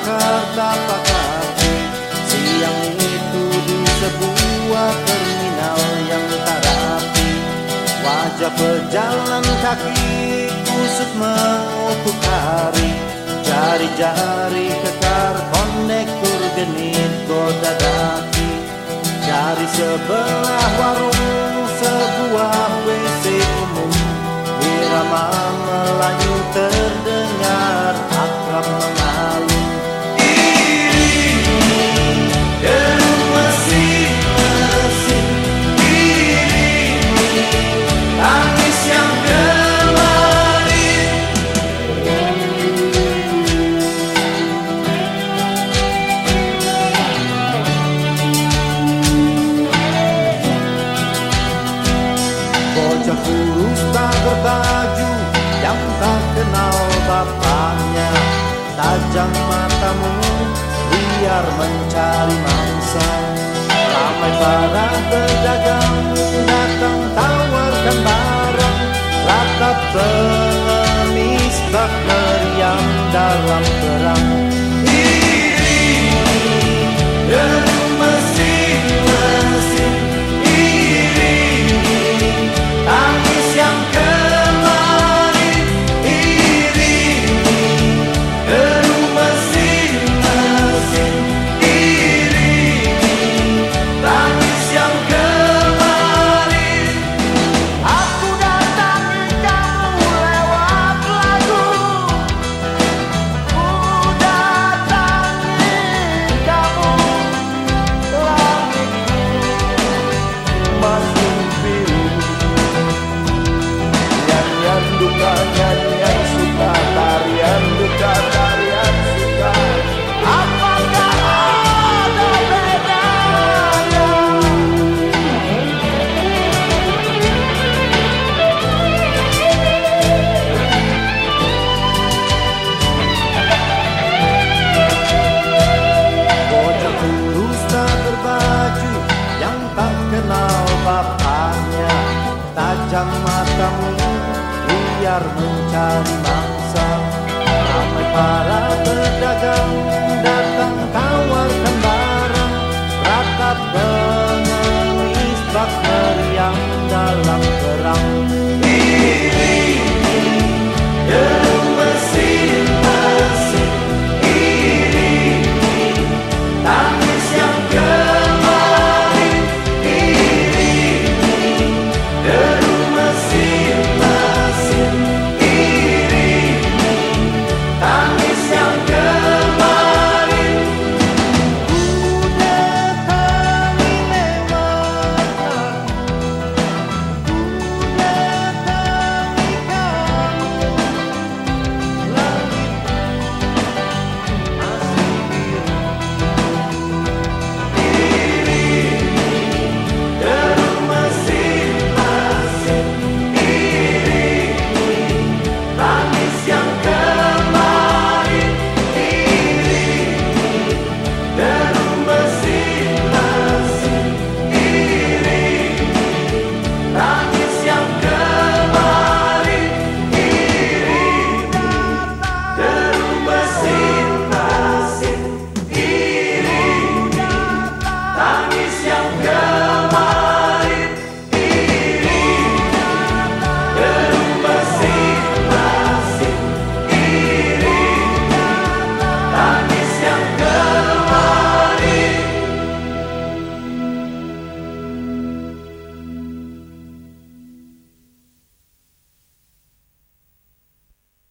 bakar tapak kaki. Siang itu di sebuah terminal yang tak rapi, wajah pejalan kaki kusut mengutuk hari. Jari-jari kekar kondektur genit goda daki. Dari sebelah warung sebuah WC umum, irama Melayu terdengar akrab mengalun. Iringi deru mesin-mesin, iringi tangis yang kemarin. Bocah kurus tak berbaju yang tak kenal bapaknya, tajam matamu biar mencari mangsa. Ramai para pedagang datang tawarkan barang, ratap pengemis bak meriam dalam perang. Iringi deru mesin-mesin, iringi tangis yang kemarin. Iringi deru mesin-mesin, iringi tangis yang kemarin. Aku datangi kamu lewat lagu, ku datangi kamu langitku masih biru. Nyanyian duka, nyanyian suka, tarian duka, tarian suka. Apakah ada bedanya? Bocah kurus tak berbaju yang tak kenal bapaknya, tajam matamu biar mencari